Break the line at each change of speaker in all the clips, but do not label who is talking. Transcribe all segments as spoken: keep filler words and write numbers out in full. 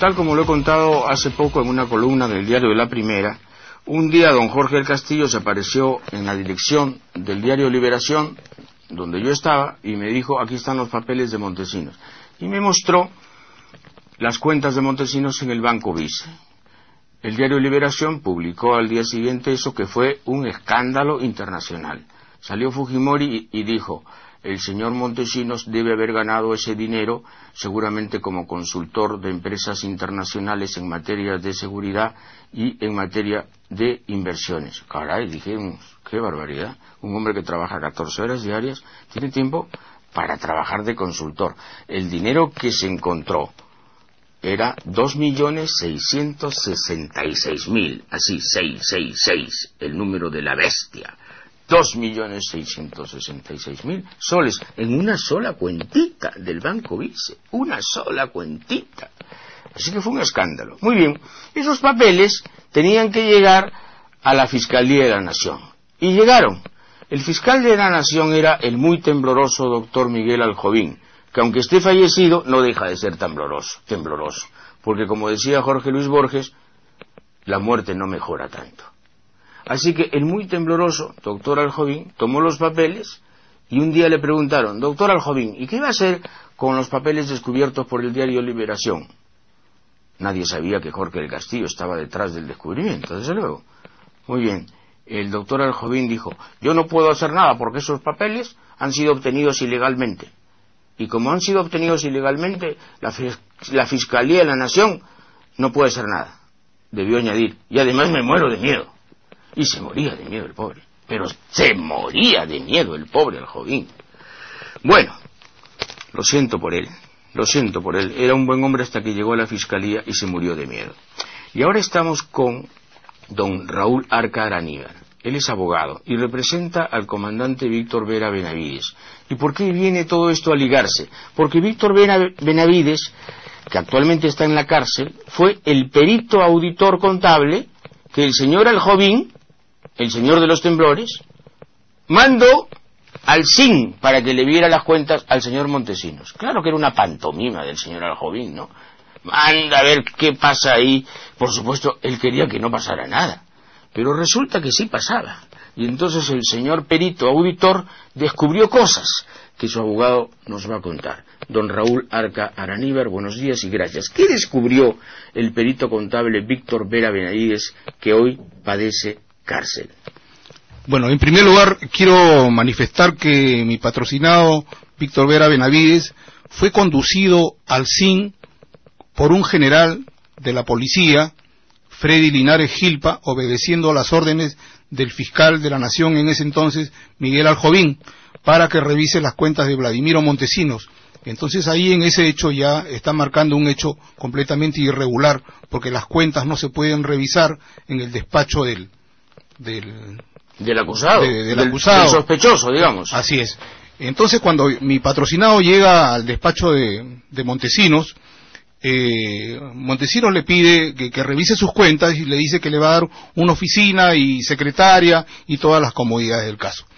tal como lo he contado hace poco en una columna del diario de La Primera, un día don Jorge del Castillo se apareció en la dirección del diario Liberación, donde yo estaba, y me dijo, aquí están los papeles de Montesinos. Y me mostró las cuentas de Montesinos en el Banco Vice. El diario Liberación publicó al día siguiente eso, que fue un escándalo internacional. Salió Fujimori y, y dijo, el señor Montesinos debe haber ganado ese dinero seguramente como consultor de empresas internacionales en materia de seguridad y en materia de inversiones. Caray, dijimos, qué barbaridad. Un hombre que trabaja catorce horas diarias tiene tiempo para trabajar de consultor. El dinero que se encontró era dos millones seiscientos sesenta y seis mil, así, seis, seis, seis, el número de la bestia. Dos millones seiscientos sesenta y seis mil soles en una sola cuentita del Banco Vice, una sola cuentita. Así que fue un escándalo. Muy bien, esos papeles tenían que llegar a la Fiscalía de la Nación. Y llegaron. El fiscal de la Nación era el muy tembloroso doctor Miguel Aljovín, que aunque esté fallecido, no deja de ser tembloroso, tembloroso. Porque como decía Jorge Luis Borges, la muerte no mejora tanto. Así que el muy tembloroso doctor Aljovín tomó los papeles y un día le preguntaron, doctor Aljovín, ¿y qué iba a hacer con los papeles descubiertos por el diario Liberación? Nadie sabía que Jorge del Castillo estaba detrás del descubrimiento, desde luego. Muy bien, el doctor Aljovín dijo, yo no puedo hacer nada porque esos papeles han sido obtenidos ilegalmente. Y como han sido obtenidos ilegalmente, la, la Fiscalía de la Nación no puede hacer nada. Debió añadir, y además me muero de miedo. Y se moría de miedo el pobre. Pero se moría de miedo el pobre Aljovín. Bueno, lo siento por él. Lo siento por él. Era un buen hombre hasta que llegó a la Fiscalía y se murió de miedo. Y ahora estamos con don Raúl Arca Araníbar. Él es abogado y representa al comandante Víctor Vera Benavides. ¿Y por qué viene todo esto a ligarse? Porque Víctor Vera Benavides, que actualmente está en la cárcel, fue el perito auditor contable que el señor Aljovín, el señor de los temblores, mandó al S I N para que le viera las cuentas al señor Montesinos. Claro que era una pantomima del señor Aljovín, ¿no? Manda a ver qué pasa ahí. Por supuesto, él quería que no pasara nada. Pero resulta que sí pasaba. Y entonces el señor perito auditor descubrió cosas que su abogado nos va a contar. Don Raúl Arca Araníbar, buenos días y gracias. ¿Qué descubrió el perito contable Víctor Vera Benavides, que hoy padece cárcel?
Bueno, en primer lugar quiero manifestar que mi patrocinado Víctor Vera Benavides fue conducido al S I N por un general de la policía, Freddy Linares Gilpa, obedeciendo a las órdenes del fiscal de la Nación en ese entonces, Miguel Aljovín, para que revise las cuentas de Vladimiro Montesinos. Entonces ahí en ese hecho ya está marcando un hecho completamente irregular, porque las cuentas no se pueden revisar en el despacho del del,
del acusado,
de, del,
del,
acusado.
del sospechoso, digamos.
Así es. Entonces cuando mi patrocinado llega al despacho de, de Montesinos, eh, Montesinos le pide que, que revise sus cuentas y le dice que le va a dar una oficina y secretaria y todas las comodidades del caso.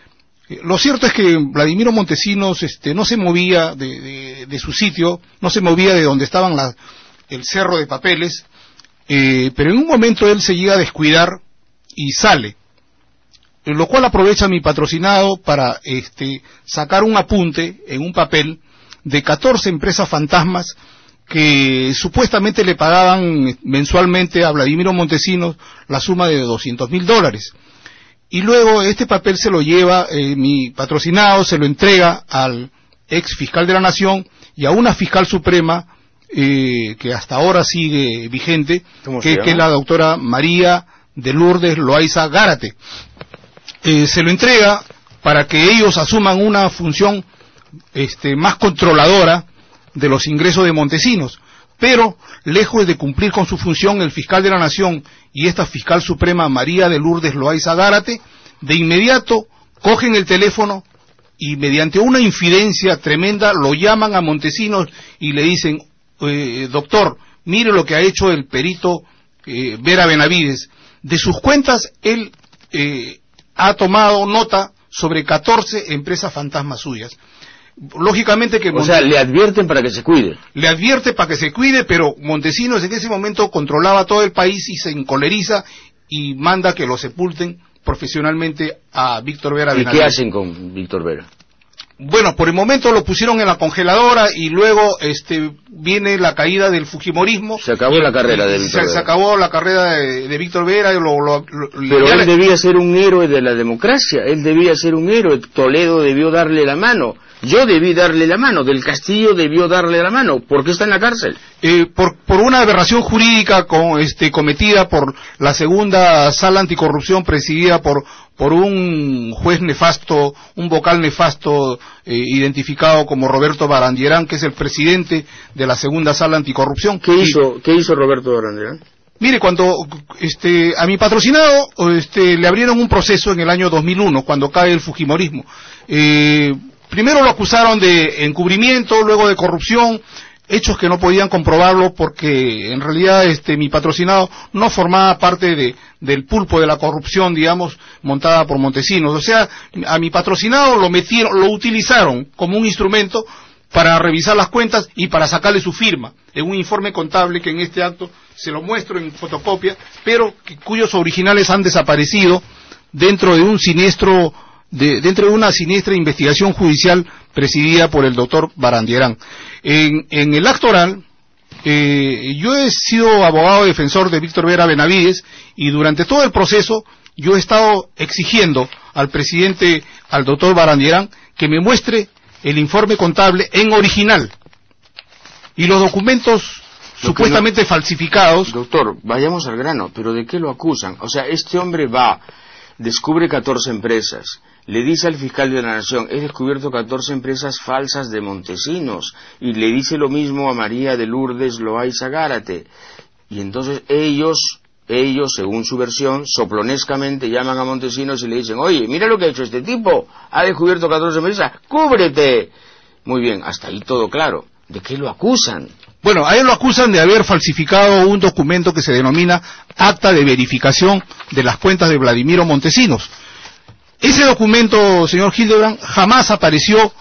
Lo cierto es que Vladimiro Montesinos este, no se movía de, de, de su sitio, no se movía de donde estaban la, el cerro de papeles, eh, pero en un momento él se llega a descuidar y sale, lo cual aprovecha mi patrocinado para este, sacar un apunte en un papel de catorce empresas fantasmas que supuestamente le pagaban mensualmente a Vladimiro Montesinos la suma de doscientos mil dólares. Y luego este papel se lo lleva, eh, mi patrocinado se lo entrega al ex fiscal de la Nación y a una fiscal suprema eh, que hasta ahora sigue vigente, que, que es la doctora María de Lourdes Loaiza Gárate. Eh, se lo entrega para que ellos asuman una función este, más controladora de los ingresos de Montesinos. Pero, lejos de cumplir con su función, el fiscal de la Nación y esta fiscal suprema, María de Lourdes Loaiza Gárate, de inmediato cogen el teléfono y mediante una infidencia tremenda lo llaman a Montesinos y le dicen, eh, doctor, mire lo que ha hecho el perito eh, Vera Benavides. De sus cuentas, él eh, ha tomado nota sobre catorce empresas fantasmas suyas. lógicamente que...
O Monte... sea, le advierten para que se cuide.
Le advierte para que se cuide, pero Montesinos en ese momento controlaba todo el país y se encoleriza y manda que lo sepulten profesionalmente a Víctor Vera
Benavides. ¿Y qué hacen con Víctor Vera?
Bueno, por el momento lo pusieron en la congeladora y luego este viene la caída del fujimorismo.
Se acabó la carrera de Víctor
se,
Vera.
Se acabó la carrera de, de Víctor Vera. Lo, lo, lo,
Pero él le... debía ser un héroe de la democracia, él debía ser un héroe. Toledo debió darle la mano, yo debí darle la mano, Del Castillo debió darle la mano. ¿Por qué está en la cárcel?
Eh, por, por una aberración jurídica con, este, cometida por la segunda sala anticorrupción presidida por por un juez nefasto, un vocal nefasto eh, identificado como Roberto Barandierán, que es el presidente de la segunda sala anticorrupción.
¿Qué hizo, y, ¿qué hizo Roberto Barandierán?
Mire, cuando este, a mi patrocinado este, le abrieron un proceso en el año dos mil uno, cuando cae el fujimorismo. Eh, primero lo acusaron de encubrimiento, luego de corrupción, hechos que no podían comprobarlo porque en realidad este mi patrocinado no formaba parte de del pulpo de la corrupción, digamos, montada por Montesinos. O sea, a mi patrocinado lo metieron, lo utilizaron como un instrumento para revisar las cuentas y para sacarle su firma en un informe contable que en este acto se lo muestro en fotocopia, pero que, cuyos originales han desaparecido dentro de un siniestro de, dentro de una siniestra investigación judicial presidida por el doctor Barandierán. En, en el acto oral, eh, yo he sido abogado defensor de Víctor Vera Benavides y durante todo el proceso yo he estado exigiendo al presidente, al doctor Barandierán, que me muestre el informe contable en original y los documentos lo supuestamente no, falsificados.
Doctor, vayamos al grano, pero ¿de qué lo acusan? O sea, este hombre va, descubre catorce empresas, le dice al fiscal de la Nación, he descubierto catorce empresas falsas de Montesinos, y le dice lo mismo a María de Lourdes Loaiza Gárate, y entonces ellos, ellos, según su versión, soplonescamente llaman a Montesinos y le dicen, oye, mira lo que ha hecho este tipo, ha descubierto catorce empresas, ¡cúbrete! Muy bien, hasta ahí todo claro. ¿De qué lo acusan?
Bueno, a él lo acusan de haber falsificado un documento que se denomina Acta de Verificación de las Cuentas de Vladimiro Montesinos. Ese documento, señor Hildebrand, jamás apareció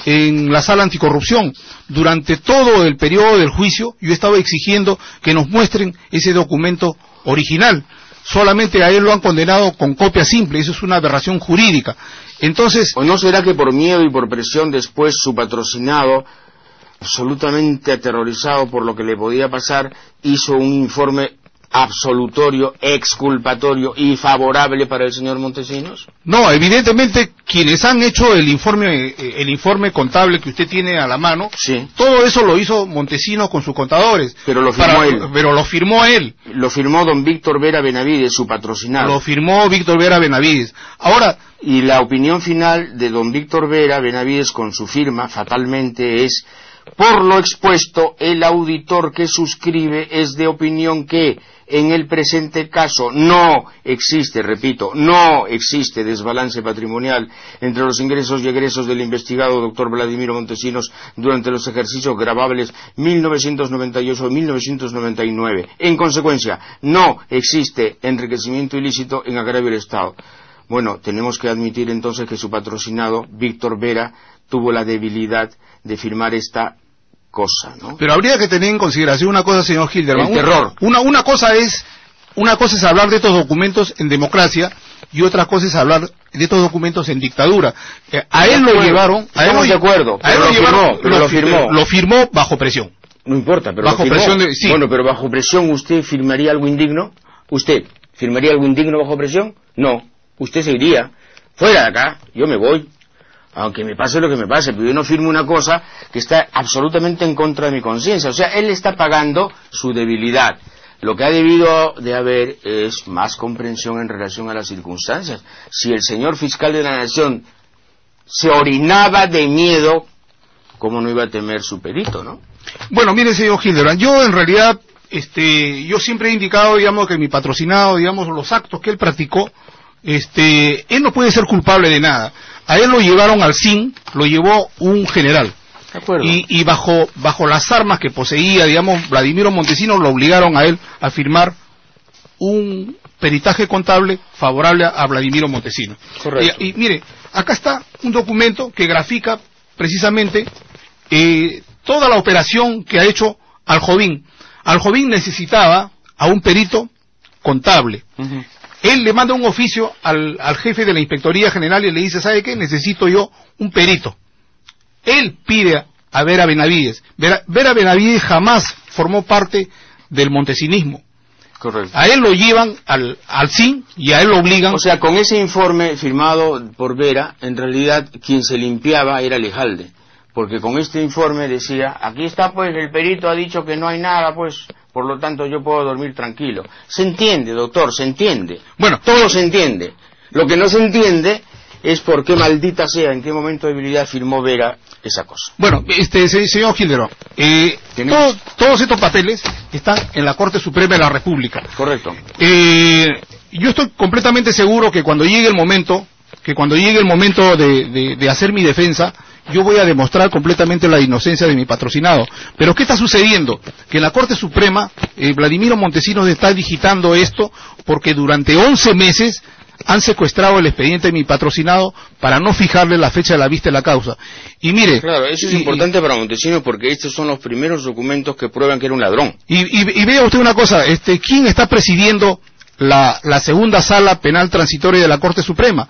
en la sala anticorrupción. Durante todo el periodo del juicio, yo estaba exigiendo que nos muestren ese documento original. Solamente a él lo han condenado con copia simple, eso es una aberración jurídica. Entonces...
¿O no será que por miedo y por presión después su patrocinado, absolutamente aterrorizado por lo que le podía pasar, hizo un informe absolutorio, exculpatorio y favorable para el señor Montesinos?
No, evidentemente quienes han hecho el informe el informe contable que usted tiene a la mano,
sí,
todo eso lo hizo Montesinos con sus contadores.
Pero lo firmó
para,
él.
Pero lo firmó él.
Lo firmó don Víctor Vera Benavides, su patrocinado.
Lo firmó Víctor Vera Benavides. Ahora...
Y la opinión final de don Víctor Vera Benavides con su firma, fatalmente, es: por lo expuesto, el auditor que suscribe es de opinión que en el presente caso no existe, repito, no existe desbalance patrimonial entre los ingresos y egresos del investigado doctor Vladimiro Montesinos durante los ejercicios gravables mil novecientos noventa y ocho y mil novecientos noventa y nueve. En consecuencia, no existe enriquecimiento ilícito en agravio del Estado. Bueno, tenemos que admitir entonces que su patrocinado, Víctor Vera, tuvo la debilidad de firmar esta cosa, ¿no?
Pero habría que tener en consideración una cosa, señor Hildebrand.
El terror.
Una, una cosa es, una cosa es hablar de estos documentos en democracia y otra cosa es hablar de estos documentos en dictadura. Eh, a él lo llevaron, a él
lo, de acuerdo,
a él lo,
lo
llevaron,
firmó, pero lo,
lo firmó, lo firmó bajo presión.
No importa, pero
bajo
lo firmó.
presión de, sí.
Bueno, pero bajo presión, ¿usted firmaría algo indigno? ¿Usted firmaría algo indigno bajo presión? No. Usted se iría. Fuera de acá, yo me voy. Aunque me pase lo que me pase, pero yo no firmo una cosa que está absolutamente en contra de mi conciencia. O sea, él está pagando su debilidad. Lo que ha debido de haber es más comprensión en relación a las circunstancias. Si el señor fiscal de la Nación se orinaba de miedo, ¿cómo no iba a temer su perito, no?
Bueno, mire, señor Hildebrand, yo en realidad, este, yo siempre he indicado, digamos, que mi patrocinado, digamos, los actos que él practicó, este, él no puede ser culpable de nada. A él lo llevaron al C I N, lo llevó un general.
De acuerdo.
Y, y bajo, bajo las armas que poseía, digamos, Vladimiro Montesinos, lo obligaron a él a firmar un peritaje contable favorable a, a Vladimiro Montesinos.
Correcto.
Y, y mire, acá está un documento que grafica precisamente eh, toda la operación que ha hecho Aljovín. Aljovín necesitaba a un perito contable. Uh-huh. Él le manda un oficio al, al jefe de la Inspectoría General y le dice, ¿sabe qué? Necesito yo un perito. Él pide a Vera Benavides. Vera, Vera Benavides jamás formó parte del montesinismo.
Correcto.
A él lo llevan al, al C I N y a él lo obligan.
O sea, con ese informe firmado por Vera, en realidad quien se limpiaba era Lejalde. Porque con este informe decía, aquí está pues, el perito ha dicho que no hay nada, pues, por lo tanto yo puedo dormir tranquilo. Se entiende, doctor, se entiende. Bueno, todo se entiende. Lo que no se entiende es por qué maldita sea, en qué momento de debilidad firmó Vera esa cosa.
Bueno, este señor Gilderón, eh, todo, todos estos papeles están en la Corte Suprema de la República.
Correcto.
Eh, yo estoy completamente seguro que cuando llegue el momento, que cuando llegue el momento de, de, de hacer mi defensa, yo voy a demostrar completamente la inocencia de mi patrocinado. Pero ¿qué está sucediendo? Que en la Corte Suprema, eh, Vladimiro Montesinos está digitando esto porque durante once meses han secuestrado el expediente de mi patrocinado para no fijarle la fecha de la vista de la causa. Y mire...
Claro, eso es y, importante y, para Montesinos porque estos son los primeros documentos que prueban que era un ladrón.
Y, y, y vea usted una cosa, este, ¿quién está presidiendo la, la segunda sala penal transitoria de la Corte Suprema?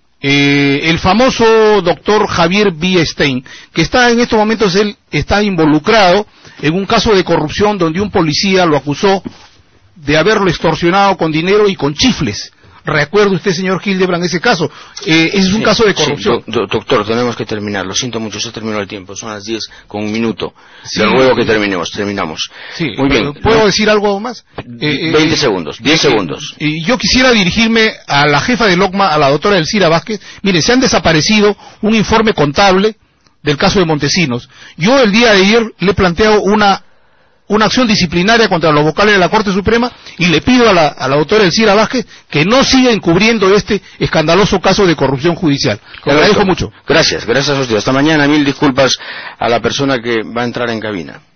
Eh, el famoso doctor Javier Biestein, que está en estos momentos, él está involucrado en un caso de corrupción donde un policía lo acusó de haberlo extorsionado con dinero y con chifles. ¿Recuerda usted, señor Hildebrand, ese caso? Eh, ese es un sí, caso de corrupción.
Sí, do, doctor, tenemos que terminar. Lo siento mucho, se terminó el tiempo. Son las diez con un minuto. Sí, Le ruego que terminemos. Terminamos.
Sí, muy bien. ¿Puedo ¿no? decir algo más?
Eh, veinte eh, segundos. diez eh, segundos.
Y yo quisiera dirigirme a la jefa del OCMA, a la doctora Elcira Vázquez. Mire, se han desaparecido un informe contable del caso de Montesinos. Yo el día de ayer le he planteado una... una acción disciplinaria contra los vocales de la Corte Suprema y le pido a la, a la doctora Elcira Vázquez que no siga encubriendo este escandaloso caso de corrupción judicial. Le agradezco mucho.
Gracias, gracias a usted. Hasta mañana. Mil disculpas a la persona que va a entrar en cabina.